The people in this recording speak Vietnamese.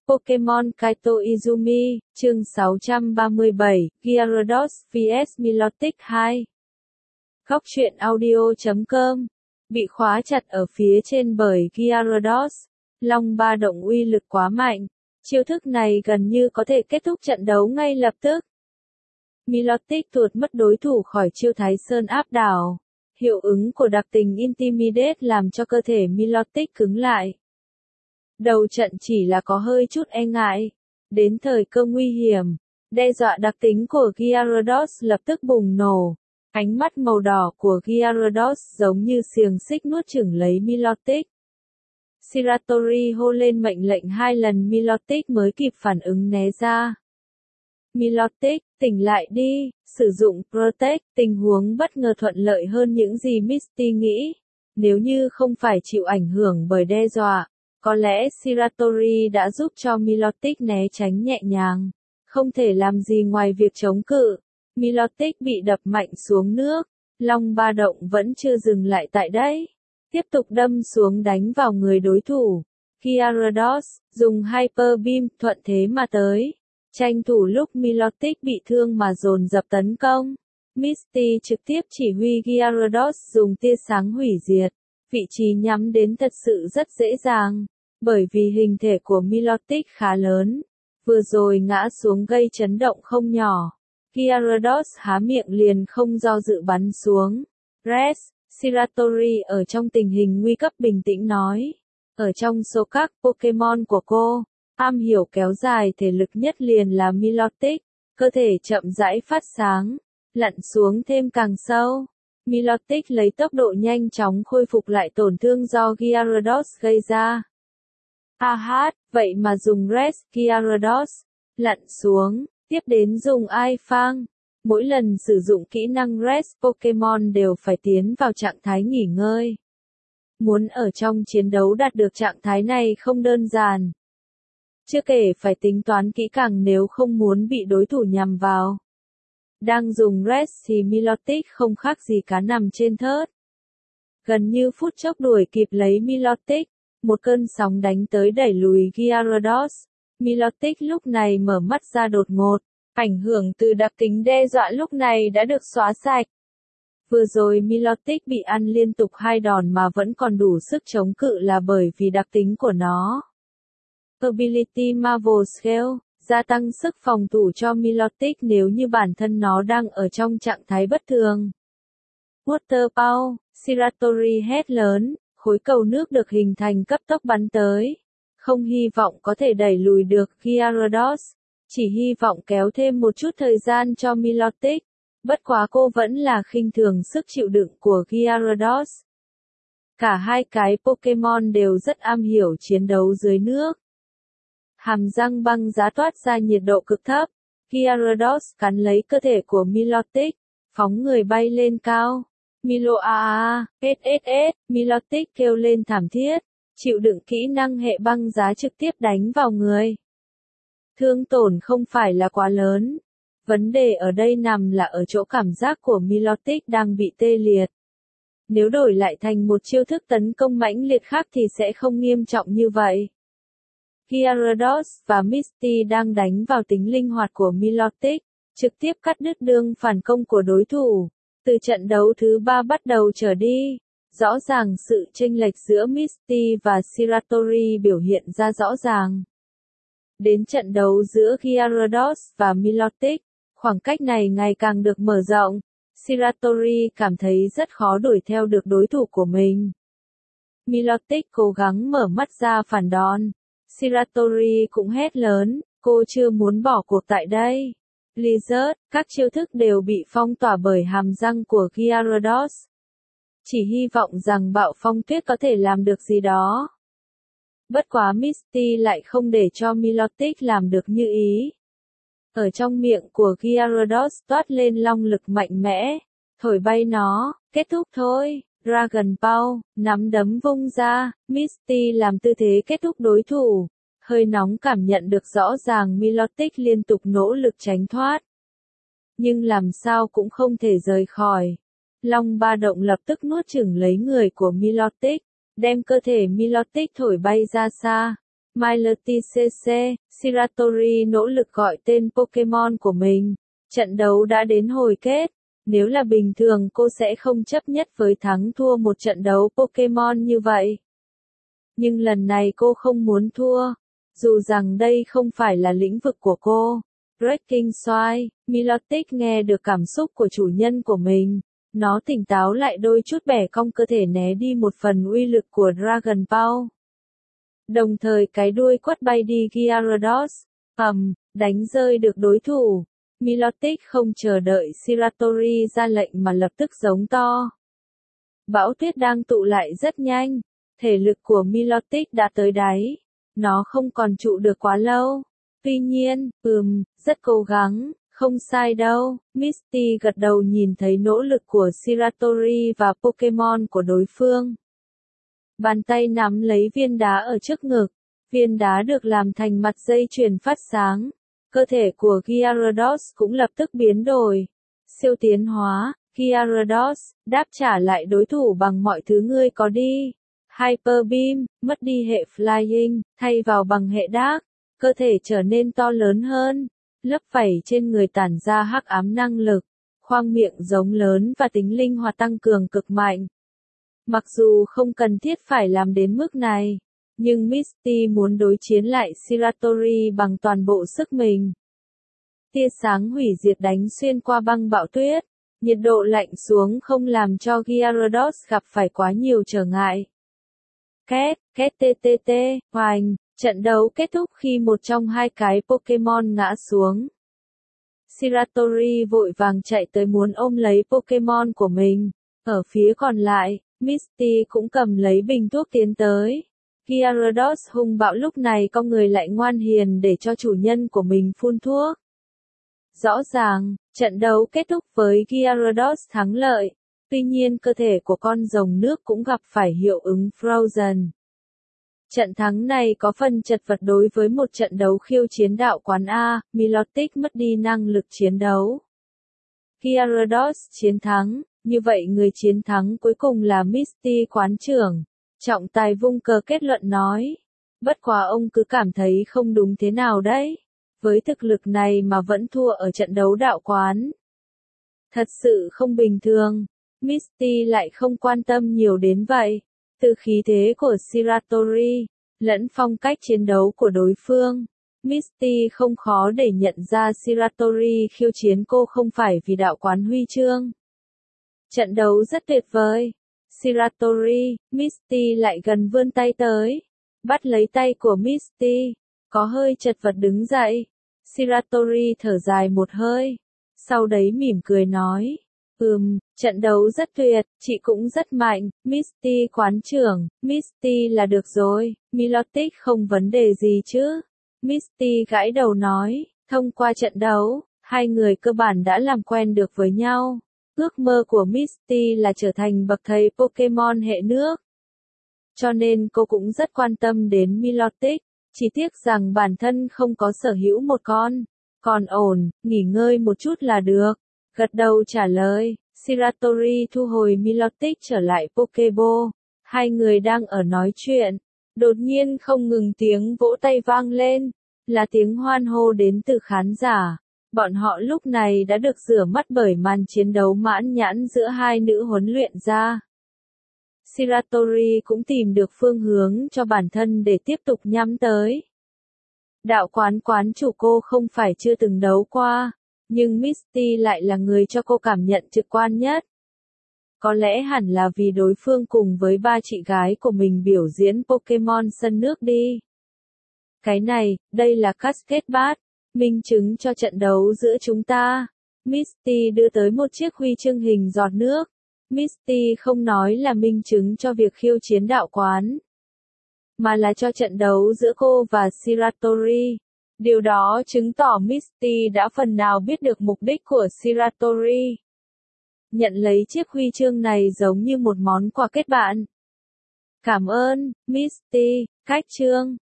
Pokemon Kaito Izumi, chương 637, Gyarados vs Milotic 2. Góc truyện audio.com. Bị khóa chặt ở phía trên bởi Gyarados. Long ba động uy lực quá mạnh. Chiêu thức này gần như có thể kết thúc trận đấu ngay lập tức. Milotic tuột mất đối thủ khỏi chiêu Thái Sơn áp đảo. Hiệu ứng của đặc tình Intimidate làm cho cơ thể Milotic cứng lại. Đầu trận chỉ là có hơi chút e ngại. Đến thời cơ nguy hiểm, đe dọa đặc tính của Gyarados lập tức bùng nổ. Ánh mắt màu đỏ của Gyarados giống như xiềng xích nuốt chửng lấy Milotic. Shiratori hô lên mệnh lệnh 2 lần Milotic mới kịp phản ứng né ra. Milotic, tỉnh lại đi, sử dụng Protect, tình huống bất ngờ thuận lợi hơn những gì Misty nghĩ. Nếu như không phải chịu ảnh hưởng bởi đe dọa, có lẽ Shiratori đã giúp cho Milotic né tránh nhẹ nhàng. Không thể làm gì ngoài việc chống cự. Milotic bị đập mạnh xuống nước. Long ba động vẫn chưa dừng lại tại đây. Tiếp tục đâm xuống đánh vào người đối thủ. Gyarados, dùng Hyper Beam thuận thế mà tới. Tranh thủ lúc Milotic bị thương mà dồn dập tấn công. Misty trực tiếp chỉ huy Gyarados dùng tia sáng hủy diệt. Vị trí nhắm đến thật sự rất dễ dàng. Bởi vì hình thể của Milotic khá lớn. Vừa rồi ngã xuống gây chấn động không nhỏ. Gyarados há miệng liền không do dự bắn xuống. Rest, Shiratori ở trong tình hình nguy cấp bình tĩnh nói. Ở trong số các Pokemon của cô, am hiểu kéo dài thể lực nhất liền là Milotic. Cơ thể chậm rãi phát sáng, lặn xuống thêm càng sâu. Milotic lấy tốc độ nhanh chóng khôi phục lại tổn thương do Gyarados gây ra. Vậy mà dùng Rest Gyarados, lặn xuống, tiếp đến dùng I-Fang. Mỗi lần sử dụng kỹ năng Rest Pokemon đều phải tiến vào trạng thái nghỉ ngơi. Muốn ở trong chiến đấu đạt được trạng thái này không đơn giản. Chưa kể phải tính toán kỹ càng nếu không muốn bị đối thủ nhằm vào. Đang dùng Rest thì Milotic không khác gì cá nằm trên thớt. Gần như phút chốc đuổi kịp lấy Milotic. Một cơn sóng đánh tới đẩy lùi Gyarados. Milotic lúc này mở mắt ra đột ngột. Ảnh hưởng từ đặc tính đe dọa lúc này đã được xóa sạch. Vừa rồi Milotic bị ăn liên tục 2 đòn mà vẫn còn đủ sức chống cự là bởi vì đặc tính của nó. Ability Marvel Scale, gia tăng sức phòng thủ cho Milotic nếu như bản thân nó đang ở trong trạng thái bất thường. Water Power, Shiratori hét lớn. Khối cầu nước được hình thành cấp tốc bắn tới. Không hy vọng có thể đẩy lùi được Gyarados. Chỉ hy vọng kéo thêm một chút thời gian cho Milotic. Bất quá cô vẫn là khinh thường sức chịu đựng của Gyarados. Cả hai cái Pokemon đều rất am hiểu chiến đấu dưới nước. Hàm răng băng giá toát ra nhiệt độ cực thấp. Gyarados cắn lấy cơ thể của Milotic. Phóng người bay lên cao. Milotic kêu lên thảm thiết, chịu đựng kỹ năng hệ băng giá trực tiếp đánh vào người. Thương tổn không phải là quá lớn. Vấn đề ở đây nằm là ở chỗ cảm giác của Milotic đang bị tê liệt. Nếu đổi lại thành một chiêu thức tấn công mãnh liệt khác thì sẽ không nghiêm trọng như vậy. Gyarados và Misty đang đánh vào tính linh hoạt của Milotic, trực tiếp cắt đứt đường phản công của đối thủ. Từ trận đấu thứ 3 bắt đầu trở đi, rõ ràng sự chênh lệch giữa Misty và Shiratori biểu hiện ra rõ ràng. Đến trận đấu giữa Gyarados và Milotic, khoảng cách này ngày càng được mở rộng. Shiratori cảm thấy rất khó đuổi theo được đối thủ của mình. Milotic cố gắng mở mắt ra phản đòn. Shiratori cũng hét lớn, cô chưa muốn bỏ cuộc tại đây. Blizzard, các chiêu thức đều bị phong tỏa bởi hàm răng của Gyarados. Chỉ hy vọng rằng bạo phong tuyết có thể làm được gì đó. Bất quá Misty lại không để cho Milotic làm được như ý. Ở trong miệng của Gyarados toát lên long lực mạnh mẽ. Thổi bay nó, kết thúc thôi. Dragon Ball, nắm đấm vung ra, Misty làm tư thế kết thúc đối thủ. Hơi nóng cảm nhận được rõ ràng Milotic liên tục nỗ lực tránh thoát. Nhưng làm sao cũng không thể rời khỏi. Long ba động lập tức nuốt chửng lấy người của Milotic, đem cơ thể Milotic thổi bay ra xa. Mighty CC, Shiratori nỗ lực gọi tên Pokemon của mình. Trận đấu đã đến hồi kết. Nếu là bình thường cô sẽ không chấp nhất với thắng thua một trận đấu Pokemon như vậy. Nhưng lần này cô không muốn thua. Dù rằng đây không phải là lĩnh vực của cô. Breaking Swine, Milotic nghe được cảm xúc của chủ nhân của mình. Nó tỉnh táo lại đôi chút bẻ cong cơ thể né đi một phần uy lực của Dragon Ball. Đồng thời cái đuôi quất bay đi Gyarados. Đánh rơi được đối thủ. Milotic không chờ đợi Shiratori ra lệnh mà lập tức giống to. Bão tuyết đang tụ lại rất nhanh. Thể lực của Milotic đã tới đáy. Nó không còn trụ được quá lâu. Tuy nhiên, rất cố gắng, không sai đâu. Misty gật đầu nhìn thấy nỗ lực của Shiratori và Pokemon của đối phương. Bàn tay nắm lấy viên đá ở trước ngực. Viên đá được làm thành mặt dây chuyền phát sáng. Cơ thể của Gyarados cũng lập tức biến đổi. Siêu tiến hóa, Gyarados, đáp trả lại đối thủ bằng mọi thứ ngươi có đi. Hyper Beam, mất đi hệ Flying, thay vào bằng hệ Dark. Cơ thể trở nên to lớn hơn. Lớp vảy trên người tản ra hắc ám năng lực. Khoang miệng giống lớn và tính linh hoạt tăng cường cực mạnh. Mặc dù không cần thiết phải làm đến mức này. Nhưng Misty muốn đối chiến lại Shiratori bằng toàn bộ sức mình. Tia sáng hủy diệt đánh xuyên qua băng bão tuyết. Nhiệt độ lạnh xuống không làm cho Gyarados gặp phải quá nhiều trở ngại. Két TTT, hoành, trận đấu kết thúc khi một trong hai cái Pokemon ngã xuống. Shiratori vội vàng chạy tới muốn ôm lấy Pokemon của mình. Ở phía còn lại, Misty cũng cầm lấy bình thuốc tiến tới. Gyarados hung bạo lúc này con người lại ngoan hiền để cho chủ nhân của mình phun thuốc. Rõ ràng, trận đấu kết thúc với Gyarados thắng lợi. Tuy nhiên cơ thể của con rồng nước cũng gặp phải hiệu ứng Frozen. Trận thắng này có phần chật vật đối với một trận đấu khiêu chiến đạo quán A, Milotic mất đi năng lực chiến đấu. Gyarados chiến thắng, như vậy người chiến thắng cuối cùng là Misty quán trưởng. Trọng tài vung cờ kết luận nói. Bất quá ông cứ cảm thấy không đúng thế nào đấy. Với thực lực này mà vẫn thua ở trận đấu đạo quán. Thật sự không bình thường. Misty lại không quan tâm nhiều đến vậy. Từ khí thế của Shiratori, lẫn phong cách chiến đấu của đối phương. Misty không khó để nhận ra Shiratori khiêu chiến cô không phải vì đạo quán huy chương. Trận đấu rất tuyệt vời. Shiratori, Misty lại gần vươn tay tới. Bắt lấy tay của Misty. Có hơi chật vật đứng dậy. Shiratori thở dài một hơi. Sau đấy mỉm cười nói. Trận đấu rất tuyệt, chị cũng rất mạnh, Misty quán trưởng, Misty là được rồi, Milotic không vấn đề gì chứ. Misty gãi đầu nói, thông qua trận đấu, hai người cơ bản đã làm quen được với nhau. Ước mơ của Misty là trở thành bậc thầy Pokemon hệ nước. Cho nên cô cũng rất quan tâm đến Milotic, chỉ tiếc rằng bản thân không có sở hữu một con. Còn ổn, nghỉ ngơi một chút là được. Gật đầu trả lời, Shiratori thu hồi Milotic trở lại Pokeball. Hai người đang ở nói chuyện. Đột nhiên không ngừng tiếng vỗ tay vang lên. Là tiếng hoan hô đến từ khán giả. Bọn họ lúc này đã được rửa mắt bởi màn chiến đấu mãn nhãn giữa hai nữ huấn luyện gia. Shiratori cũng tìm được phương hướng cho bản thân để tiếp tục nhắm tới. Đạo quán chủ cô không phải chưa từng đấu qua. Nhưng Misty lại là người cho cô cảm nhận trực quan nhất. Có lẽ hẳn là vì đối phương cùng với ba chị gái của mình biểu diễn Pokemon sân nước đi. Cái này, đây là Cascade Bat, minh chứng cho trận đấu giữa chúng ta. Misty đưa tới một chiếc huy chương hình giọt nước. Misty không nói là minh chứng cho việc khiêu chiến đạo quán, mà là cho trận đấu giữa cô và Shiratori. Điều đó chứng tỏ Misty đã phần nào biết được mục đích của Shiratori. Nhận lấy chiếc huy chương này giống như một món quà kết bạn. Cảm ơn, Misty, khách chương.